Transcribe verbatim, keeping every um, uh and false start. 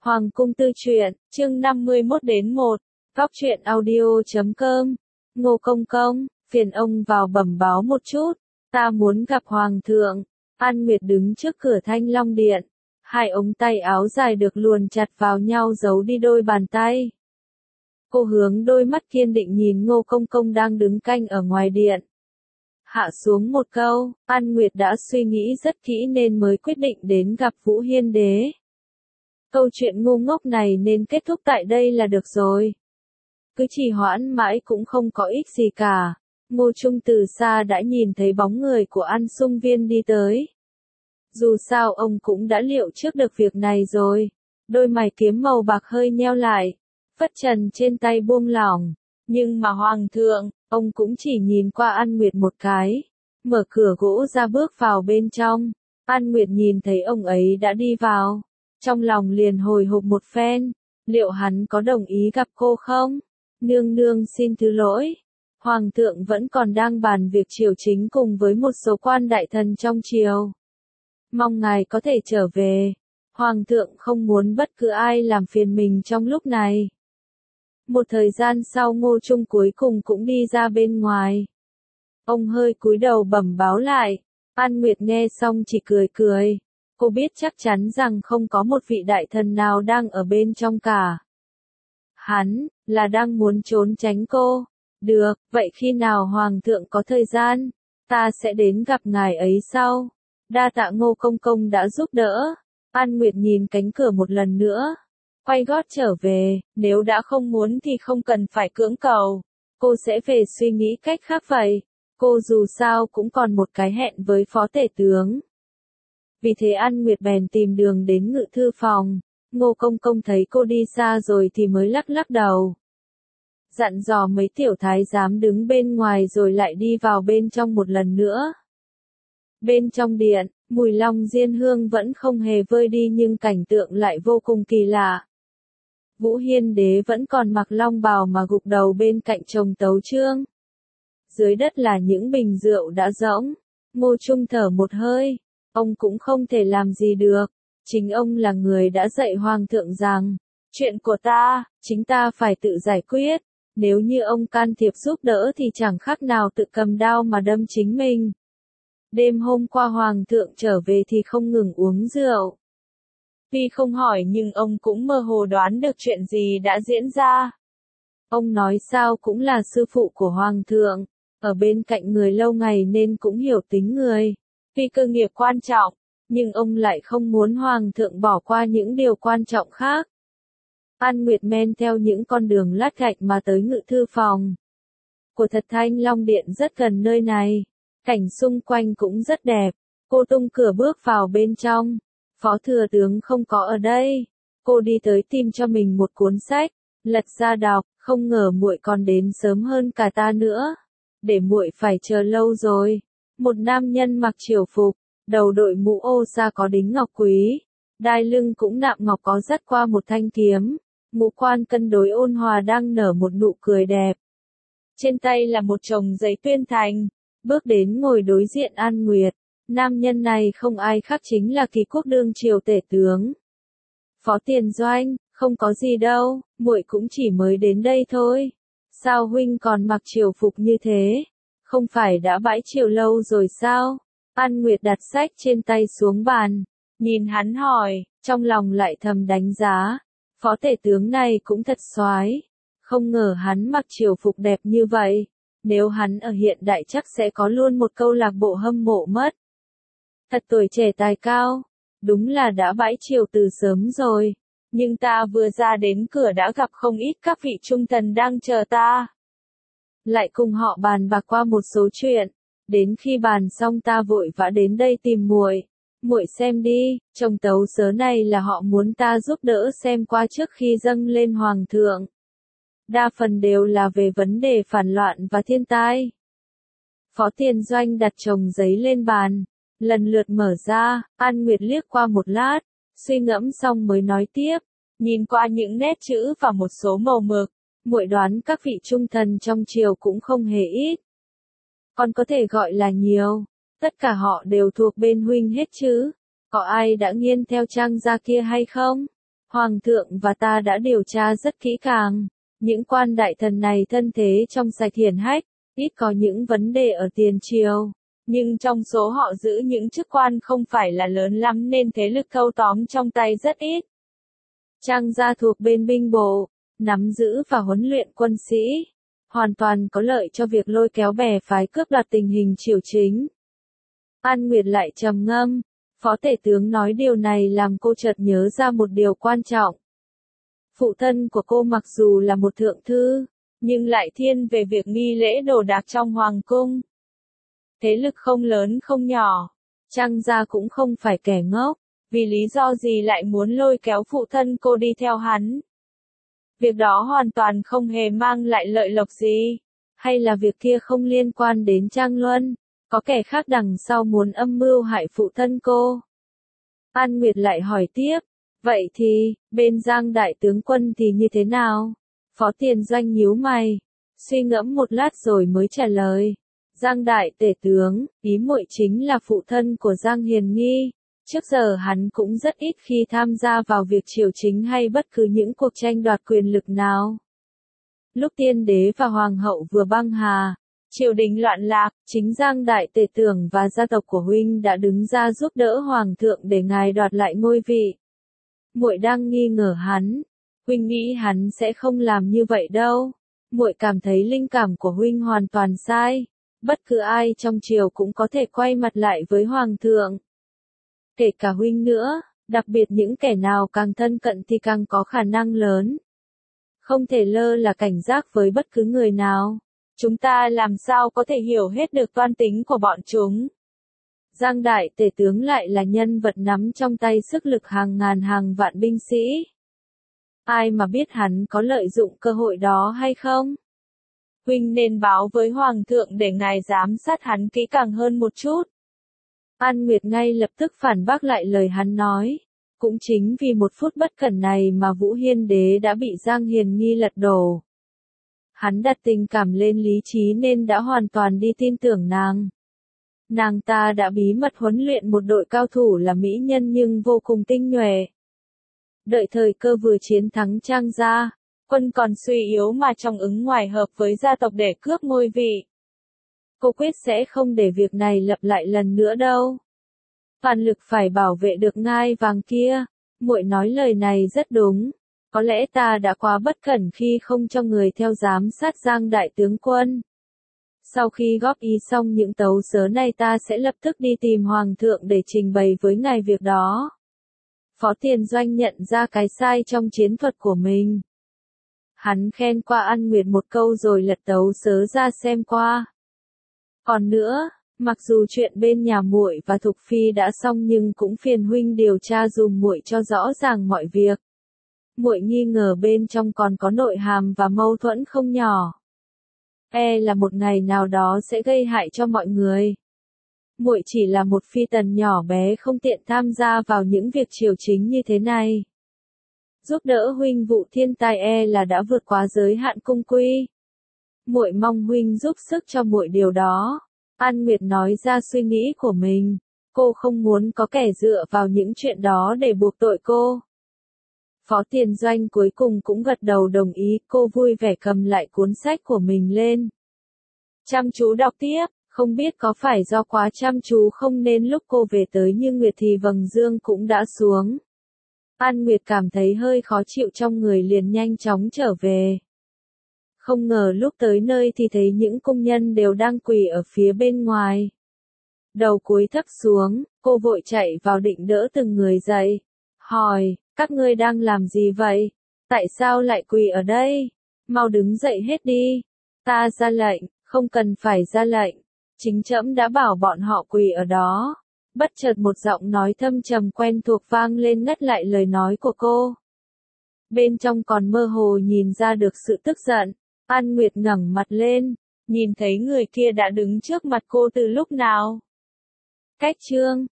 Hoàng cung tư truyện, chương năm mươi mốt đến một, góc truyện audio chấm com. Ngô Công Công, phiền ông vào bẩm báo một chút, ta muốn gặp Hoàng thượng. An Nguyệt đứng trước cửa Thanh Long Điện, hai ống tay áo dài được luồn chặt vào nhau giấu đi đôi bàn tay. Cô hướng đôi mắt kiên định nhìn Ngô Công Công đang đứng canh ở ngoài điện. Hạ xuống một câu, An Nguyệt đã suy nghĩ rất kỹ nên mới quyết định đến gặp Vũ Hiên Đế. Câu chuyện ngu ngốc này nên kết thúc tại đây là được rồi. Cứ trì hoãn mãi cũng không có ích gì cả. Ngô Trung từ xa đã nhìn thấy bóng người của An Sung Viên đi tới. Dù sao ông cũng đã liệu trước được việc này rồi. Đôi mày kiếm màu bạc hơi nheo lại. Phất trần trên tay buông lỏng. Nhưng mà Hoàng thượng, ông cũng chỉ nhìn qua An Nguyệt một cái. Mở cửa gỗ ra bước vào bên trong. An Nguyệt nhìn thấy ông ấy đã đi vào. Trong lòng liền hồi hộp một phen, liệu hắn có đồng ý gặp cô không? Nương nương xin thứ lỗi. Hoàng thượng vẫn còn đang bàn việc triều chính cùng với một số quan đại thần trong triều. Mong ngài có thể trở về. Hoàng thượng không muốn bất cứ ai làm phiền mình trong lúc này. Một thời gian sau Ngô Trung cuối cùng cũng đi ra bên ngoài. Ông hơi cúi đầu bẩm báo lại. An Nguyệt nghe xong chỉ cười cười. Cô biết chắc chắn rằng không có một vị đại thần nào đang ở bên trong cả. Hắn, là đang muốn trốn tránh cô. Được, vậy khi nào Hoàng thượng có thời gian, ta sẽ đến gặp ngài ấy sau. Đa tạ Ngô Công Công đã giúp đỡ. An Nguyệt nhìn cánh cửa một lần nữa. Quay gót trở về, nếu đã không muốn thì không cần phải cưỡng cầu. Cô sẽ về suy nghĩ cách khác vậy. Cô dù sao cũng còn một cái hẹn với phó tể tướng. Vì thế An Nguyệt bèn tìm đường đến ngự thư phòng. Ngô Công Công thấy cô đi xa rồi thì mới lắc lắc đầu. Dặn dò mấy tiểu thái giám đứng bên ngoài rồi lại đi vào bên trong một lần nữa. Bên trong điện, mùi long diên hương vẫn không hề vơi đi nhưng cảnh tượng lại vô cùng kỳ lạ. Vũ Hiên Đế vẫn còn mặc long bào mà gục đầu bên cạnh chồng tấu chương. Dưới đất là những bình rượu đã rỗng. Ngô Trung thở một hơi. Ông cũng không thể làm gì được. Chính ông là người đã dạy Hoàng thượng rằng, chuyện của ta, chính ta phải tự giải quyết. Nếu như ông can thiệp giúp đỡ thì chẳng khác nào tự cầm đao mà đâm chính mình. Đêm hôm qua Hoàng thượng trở về thì không ngừng uống rượu. Tuy không hỏi nhưng ông cũng mơ hồ đoán được chuyện gì đã diễn ra. Ông nói sao cũng là sư phụ của Hoàng thượng, ở bên cạnh người lâu ngày nên cũng hiểu tính người. Tuy cơ nghiệp quan trọng, nhưng ông lại không muốn Hoàng thượng bỏ qua những điều quan trọng khác. An Nguyệt men theo những con đường lát gạch mà tới ngự thư phòng của thật Thanh Long Điện rất gần nơi này. Cảnh xung quanh cũng rất đẹp. Cô tung cửa bước vào bên trong. Phó thừa tướng không có ở đây. Cô đi tới tìm cho mình một cuốn sách, lật ra đọc, không ngờ muội còn đến sớm hơn cả ta nữa. Để muội phải chờ lâu rồi. Một nam nhân mặc triều phục, đầu đội mũ ô sa có đính ngọc quý, đai lưng cũng nạm ngọc có dắt qua một thanh kiếm, ngũ quan cân đối ôn hòa đang nở một nụ cười đẹp. Trên tay là một chồng giấy tuyên thành, bước đến ngồi đối diện An Nguyệt. Nam nhân này không ai khác chính là Kỳ Quốc đương triều tể tướng. Phó Tiền Doanh, không có gì đâu, muội cũng chỉ mới đến đây thôi. Sao huynh còn mặc triều phục như thế? Không phải đã bãi triều lâu rồi sao? An Nguyệt đặt sách trên tay xuống bàn, nhìn hắn hỏi, trong lòng lại thầm đánh giá. Phó tể tướng này cũng thật soái, không ngờ hắn mặc triều phục đẹp như vậy. Nếu hắn ở hiện đại chắc sẽ có luôn một câu lạc bộ hâm mộ mất. Thật tuổi trẻ tài cao, đúng là đã bãi triều từ sớm rồi. Nhưng ta vừa ra đến cửa đã gặp không ít các vị trung thần đang chờ ta. Lại cùng họ bàn bạc qua một số chuyện. Đến khi bàn xong ta vội vã đến đây tìm muội. Muội xem đi, trong tấu sớ này là họ muốn ta giúp đỡ xem qua trước khi dâng lên Hoàng thượng. Đa phần đều là về vấn đề phản loạn và thiên tai. Phó Tiền Doanh đặt chồng giấy lên bàn, lần lượt mở ra. An Nguyệt liếc qua một lát, suy ngẫm xong mới nói tiếp. Nhìn qua những nét chữ và một số màu mực, muội đoán các vị trung thần trong triều cũng không hề ít. Còn có thể gọi là nhiều, tất cả họ đều thuộc bên huynh hết chứ. Có ai đã nghiêng theo trang gia kia hay không? Hoàng thượng và ta đã điều tra rất kỹ càng. Những quan đại thần này thân thế trong sạch hiển hách, ít có những vấn đề ở tiền triều. Nhưng trong số họ giữ những chức quan không phải là lớn lắm nên thế lực thâu tóm trong tay rất ít. Trang gia thuộc bên binh bộ, nắm giữ và huấn luyện quân sĩ, hoàn toàn có lợi cho việc lôi kéo bè phái cướp đoạt tình hình triều chính. An Nguyệt lại trầm ngâm, phó tể tướng nói điều này làm cô chợt nhớ ra một điều quan trọng. Phụ thân của cô mặc dù là một thượng thư, nhưng lại thiên về việc nghi lễ đồ đạc trong hoàng cung. Thế lực không lớn không nhỏ, Trang gia cũng không phải kẻ ngốc, vì lý do gì lại muốn lôi kéo phụ thân cô đi theo hắn. Việc đó hoàn toàn không hề mang lại lợi lộc gì, hay là việc kia không liên quan đến Trang Luân, có kẻ khác đằng sau muốn âm mưu hại phụ thân cô. An Nguyệt lại hỏi tiếp, vậy thì, bên Giang đại tướng quân thì như thế nào? Phó Tiền Doanh nhíu mày, suy ngẫm một lát rồi mới trả lời. Giang đại tể tướng, ý muội chính là phụ thân của Giang Hiền Nghi. Trước giờ hắn cũng rất ít khi tham gia vào việc triều chính hay bất cứ những cuộc tranh đoạt quyền lực nào. Lúc tiên đế và hoàng hậu vừa băng hà, triều đình loạn lạc, chính Giang đại tể tướng và gia tộc của huynh đã đứng ra giúp đỡ hoàng thượng để ngài đoạt lại ngôi vị. Muội đang nghi ngờ hắn, huynh nghĩ hắn sẽ không làm như vậy đâu. Muội cảm thấy linh cảm của huynh hoàn toàn sai. Bất cứ ai trong triều cũng có thể quay mặt lại với hoàng thượng. Kể cả huynh nữa, đặc biệt những kẻ nào càng thân cận thì càng có khả năng lớn. Không thể lơ là cảnh giác với bất cứ người nào. Chúng ta làm sao có thể hiểu hết được toan tính của bọn chúng. Giang đại tể tướng lại là nhân vật nắm trong tay sức lực hàng ngàn hàng vạn binh sĩ. Ai mà biết hắn có lợi dụng cơ hội đó hay không? Huynh nên báo với hoàng thượng để ngài giám sát hắn kỹ càng hơn một chút. An Nguyệt ngay lập tức phản bác lại lời hắn nói. Cũng chính vì một phút bất cẩn này mà Vũ Hiên Đế đã bị Giang Hiền Nghi lật đổ. Hắn đặt tình cảm lên lý trí nên đã hoàn toàn đi tin tưởng nàng. Nàng ta đã bí mật huấn luyện một đội cao thủ là mỹ nhân nhưng vô cùng tinh nhuệ. Đợi thời cơ vừa chiến thắng Trang gia, quân còn suy yếu mà trong ứng ngoài hợp với gia tộc để cướp ngôi vị. Cô quyết sẽ không để việc này lặp lại lần nữa đâu. Toàn lực phải bảo vệ được ngai vàng kia. Muội nói lời này rất đúng. Có lẽ ta đã quá bất cẩn khi không cho người theo giám sát Giang đại tướng quân. Sau khi góp ý xong những tấu sớ này ta sẽ lập tức đi tìm hoàng thượng để trình bày với ngài việc đó. Phó Tiền Doanh nhận ra cái sai trong chiến thuật của mình. Hắn khen qua An Nguyệt một câu rồi lật tấu sớ ra xem qua. Còn nữa, mặc dù chuyện bên nhà muội và Thục Phi đã xong nhưng cũng phiền huynh điều tra dùm muội cho rõ ràng mọi việc. Muội nghi ngờ bên trong còn có nội hàm và mâu thuẫn không nhỏ. E là một ngày nào đó sẽ gây hại cho mọi người. Muội chỉ là một phi tần nhỏ bé không tiện tham gia vào những việc triều chính như thế này. Giúp đỡ huynh vụ thiên tài e là đã vượt quá giới hạn cung quy. Muội mong huynh giúp sức cho muội điều đó. An Nguyệt nói ra suy nghĩ của mình. Cô không muốn có kẻ dựa vào những chuyện đó để buộc tội cô. Phó Tiền Doanh cuối cùng cũng gật đầu đồng ý, cô vui vẻ cầm lại cuốn sách của mình lên. Chăm chú đọc tiếp, không biết có phải do quá chăm chú không nên lúc cô về tới Như Nguyệt thì vầng dương cũng đã xuống. An Nguyệt cảm thấy hơi khó chịu trong người liền nhanh chóng trở về. Không ngờ lúc tới nơi thì thấy những công nhân đều đang quỳ ở phía bên ngoài. Đầu cúi thấp xuống, cô vội chạy vào định đỡ từng người dậy. Hỏi, các ngươi đang làm gì vậy? Tại sao lại quỳ ở đây? Mau đứng dậy hết đi. Ta ra lệnh, không cần phải ra lệnh. Chính trẫm đã bảo bọn họ quỳ ở đó. Bất chợt một giọng nói thâm trầm quen thuộc vang lên ngắt lại lời nói của cô. Bên trong còn mơ hồ nhìn ra được sự tức giận. An Nguyệt ngẩng mặt lên, nhìn thấy người kia đã đứng trước mặt cô từ lúc nào. Cách chương